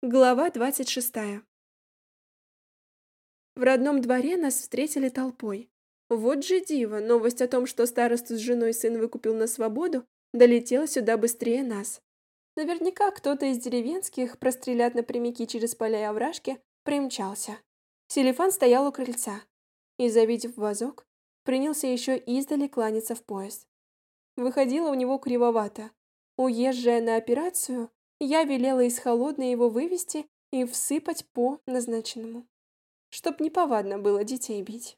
Глава 26. В родном дворе нас встретили толпой. Вот же диво, новость о том, что старосту с женой сын выкупил на свободу, долетела сюда быстрее нас. Наверняка кто-то из деревенских, прострелят напрямики через поля и овражки, примчался. Селифан стоял у крыльца и, завидев вазок, принялся еще издали кланяться в пояс. Выходило у него кривовато. Уезжая на операцию, я велела из холодной его вывести и всыпать по назначенному, чтоб неповадно было детей бить.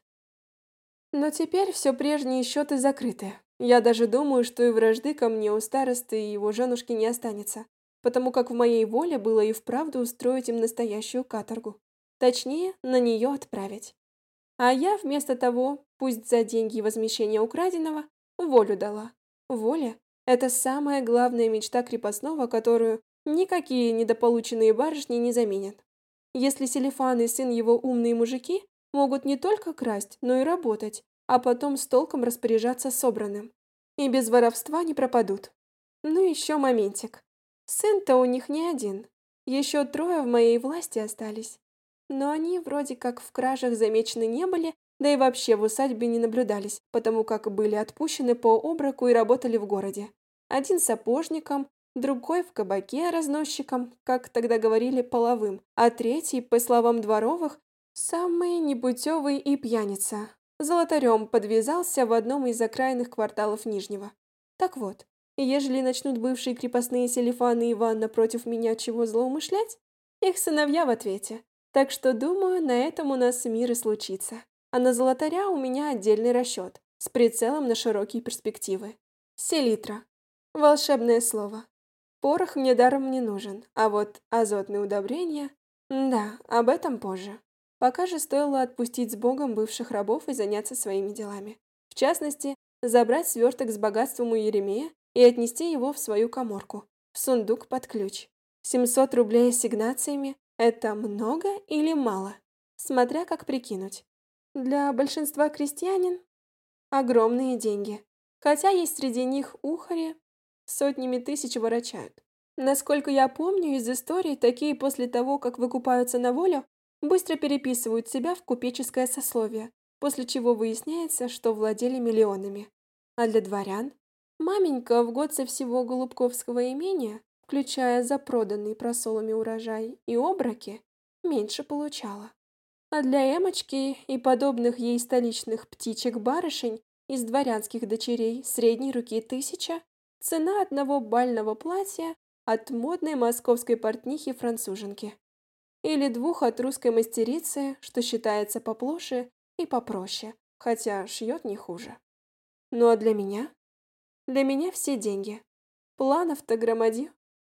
Но теперь все прежние счеты закрыты. Я даже думаю, что и вражды ко мне у старосты и его женушки не останется, потому как в моей воле было и вправду устроить им настоящую каторгу. Точнее, на нее отправить. А я вместо того, пусть за деньги и возмещение украденного, волю дала. Воля — это самая главная мечта крепостного, которую никакие недополученные барышни не заменят. Если Селифан и сын его умные мужики могут не только красть, но и работать, а потом с толком распоряжаться собранным. И без воровства не пропадут. Ну еще моментик. Сын-то у них не один. Еще трое в моей власти остались. Но они вроде как в кражах замечены не были, да и вообще в усадьбе не наблюдались, потому как были отпущены по оброку и работали в городе. Один сапожником, другой в кабаке разносчиком, как тогда говорили, половым, а третий, по словам дворовых, самый непутевый и пьяница. Золотарем подвязался в одном из окраинных кварталов Нижнего. Так вот, ежели начнут бывшие крепостные Селифаны и Иванна против меня чего злоумышлять, их сыновья в ответе. Так что, думаю, на этом у нас мир и случится. А на золотаря у меня отдельный расчет, с прицелом на широкие перспективы. Селитра. Волшебное слово. Порох мне даром не нужен, а вот азотные удобрения... Да, об этом позже. Пока же стоило отпустить с Богом бывших рабов и заняться своими делами. В частности, забрать сверток с богатством у Еремея и отнести его в свою каморку, в сундук под ключ. 700 рублей ассигнациями – это много или мало? Смотря как прикинуть. Для большинства крестьянин – огромные деньги. Хотя есть среди них ухари, сотнями тысяч ворочают. Насколько я помню из историй, такие после того, как выкупаются на волю, быстро переписывают себя в купеческое сословие, после чего выясняется, что владели миллионами. А для дворян маменька в год со всего Голубковского имения, включая запроданный просолами урожай и оброки, меньше получала. А для Эмочки и подобных ей столичных птичек-барышень из дворянских дочерей средней руки 1000 цена одного бального платья от модной московской портнихи-француженки. Или 2 от русской мастерицы, что считается поплоше и попроще, хотя шьет не хуже. Ну а для меня? Для меня все деньги. Планов-то громадью.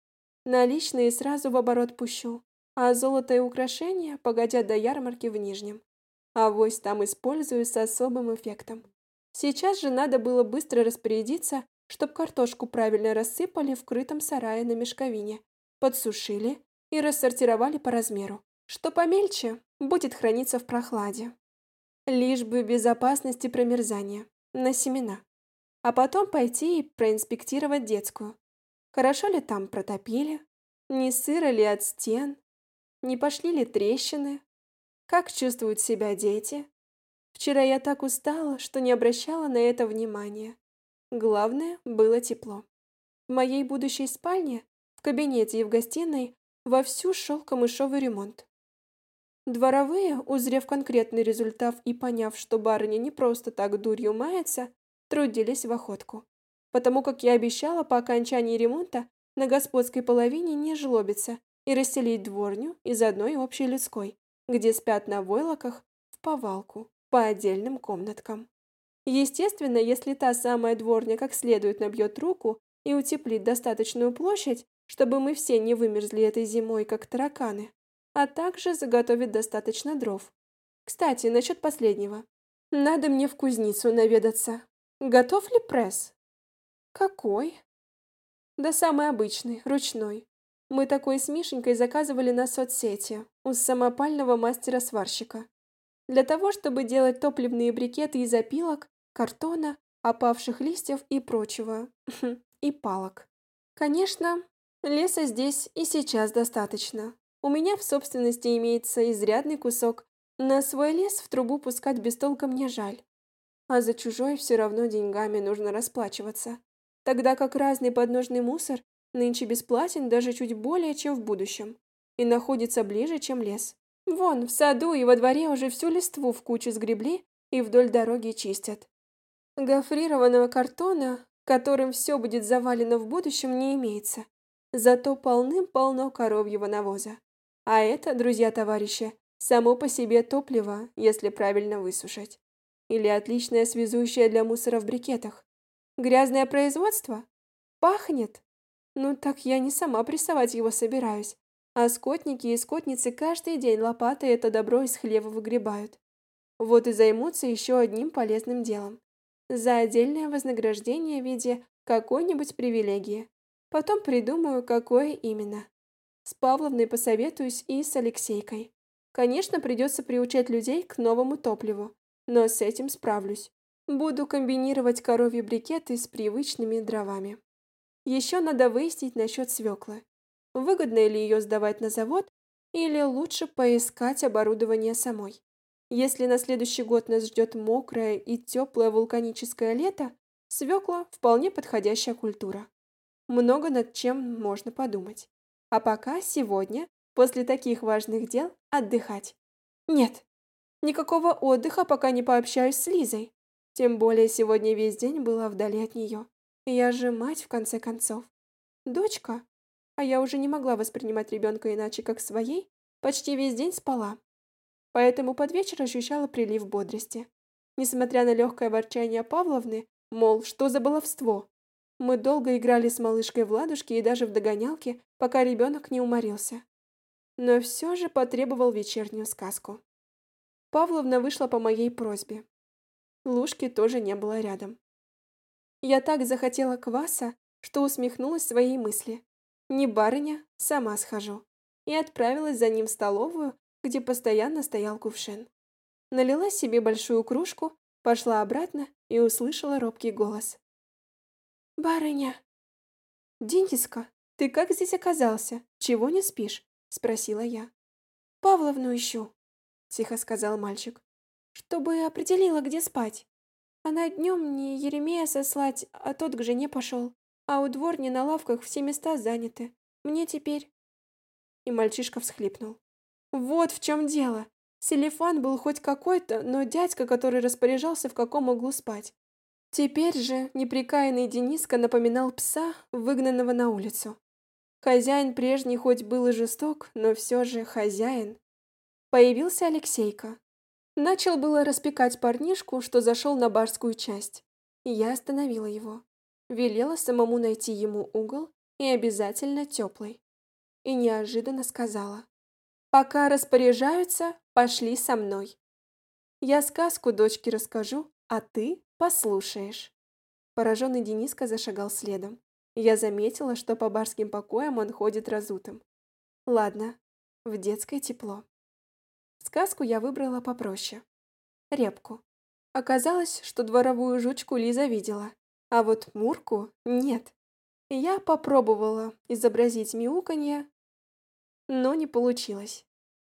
Наличные сразу в оборот пущу, а золото и украшения погодят до ярмарки в Нижнем. Авось там использую с особым эффектом. Сейчас же надо было быстро распорядиться, чтоб картошку правильно рассыпали в крытом сарае на мешковине, подсушили и рассортировали по размеру. Что помельче, будет храниться в прохладе. Лишь бы безопасности промерзания, на семена. А потом пойти и проинспектировать детскую. Хорошо ли там протопили? Не сыро ли от стен? Не пошли ли трещины? Как чувствуют себя дети? Вчера я так устала, что не обращала на это внимания. Главное, было тепло. В моей будущей спальне, в кабинете и в гостиной вовсю шел камышовый ремонт. Дворовые, узрев конкретный результат и поняв, что барыня не просто так дурью мается, трудились в охотку. Потому как я обещала по окончании ремонта на господской половине не жлобиться и расселить дворню из одной общей людской, где спят на войлоках в повалку по отдельным комнаткам. Естественно, если та самая дворня как следует набьет руку и утеплит достаточную площадь, чтобы мы все не вымерзли этой зимой, как тараканы, а также заготовит достаточно дров. Кстати, насчет последнего. Надо мне в кузницу наведаться. Готов ли пресс? Какой? Да самый обычный, ручной. Мы такой с Мишенькой заказывали на соцсети у самопального мастера-сварщика. Для того, чтобы делать топливные брикеты из опилок, картона, опавших листьев и прочего. И палок. Конечно, леса здесь и сейчас достаточно. У меня в собственности имеется изрядный кусок. На свой лес в трубу пускать без толка мне жаль. А за чужой все равно деньгами нужно расплачиваться. Тогда как разный подножный мусор нынче бесплатен даже чуть более, чем в будущем. И находится ближе, чем лес. Вон, в саду и во дворе уже всю листву в кучу сгребли и вдоль дороги чистят. Гофрированного картона, которым все будет завалено в будущем, не имеется. Зато полным-полно коровьего навоза. А это, друзья-товарищи, само по себе топливо, если правильно высушить. Или отличное связующее для мусора в брикетах. Грязное производство? Пахнет? Ну так я не сама прессовать его собираюсь. А скотники и скотницы каждый день лопатой это добро из хлева выгребают. Вот и займутся еще одним полезным делом. За отдельное вознаграждение в виде какой-нибудь привилегии. Потом придумаю, какое именно. С Павловной посоветуюсь и с Алексейкой. Конечно, придется приучать людей к новому топливу, но с этим справлюсь. Буду комбинировать коровьи брикеты с привычными дровами. Еще надо выяснить насчет свеклы. Выгодно ли ее сдавать на завод, или лучше поискать оборудование самой. Если на следующий год нас ждет мокрое и теплое вулканическое лето, свекла – вполне подходящая культура. Много над чем можно подумать. А пока сегодня, после таких важных дел, отдыхать. Нет, никакого отдыха, пока не пообщаюсь с Лизой. Тем более сегодня весь день была вдали от нее. Я же мать, в конце концов. Дочка. А я уже не могла воспринимать ребенка иначе, как своей, почти весь день спала. Поэтому под вечер ощущала прилив бодрости. Несмотря на легкое ворчание Павловны, мол, что за баловство, мы долго играли с малышкой в ладушки и даже в догонялки, пока ребенок не уморился. Но все же потребовал вечернюю сказку. Павловна вышла по моей просьбе. Лушки тоже не было рядом. Я так захотела кваса, что усмехнулась своей мысли. Не барыня, сама схожу. И отправилась за ним в столовую, где постоянно стоял кувшин. Налила себе большую кружку, пошла обратно и услышала робкий голос. «Барыня!» «Дениска, ты как здесь оказался? Чего не спишь?» – спросила я. «Павловну ищу», – тихо сказал мальчик, – «чтобы определила, где спать. Она днем мне Еремея сослать, а тот к жене пошел, а у дворни на лавках все места заняты. Мне теперь...» И мальчишка всхлипнул. Вот в чем дело. Селифан был хоть какой-то, но дядька, который распоряжался, в каком углу спать. Теперь же неприкаянный Дениска напоминал пса, выгнанного на улицу. Хозяин прежний хоть был и жесток, но все же хозяин. Появился Алексейка. Начал было распекать парнишку, что зашел на барскую часть. И я остановила его. Велела самому найти ему угол и обязательно теплый. И неожиданно сказала. «Пока распоряжаются, пошли со мной. Я сказку дочке расскажу, а ты послушаешь». Пораженный Дениска зашагал следом. Я заметила, что по барским покоям он ходит разутым. Ладно, в детской тепло. Сказку я выбрала попроще. Репку. Оказалось, что дворовую жучку Лиза видела, а вот Мурку нет. Я попробовала изобразить мяуканье, но не получилось.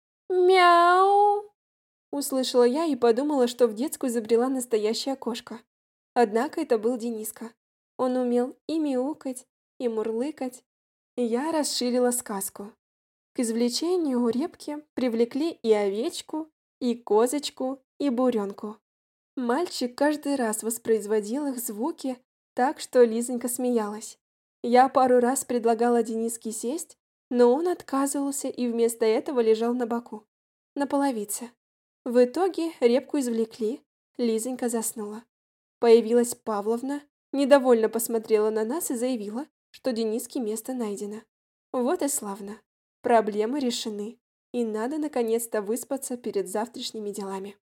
«Мяу!» услышала я и подумала, что в детскую забрела настоящая кошка. Однако это был Дениска. Он умел и мяукать, и мурлыкать. И я расширила сказку. К извлечению у репки привлекли и овечку, и козочку, и буренку. Мальчик каждый раз воспроизводил их звуки так, что Лизонька смеялась. Я пару раз предлагала Дениске сесть, но он отказывался и вместо этого лежал на боку, на половице. В итоге репку извлекли, Лизонька заснула. Появилась Павловна, недовольно посмотрела на нас и заявила, что Дениске место найдено. Вот и славно. Проблемы решены, и надо наконец-то выспаться перед завтрашними делами.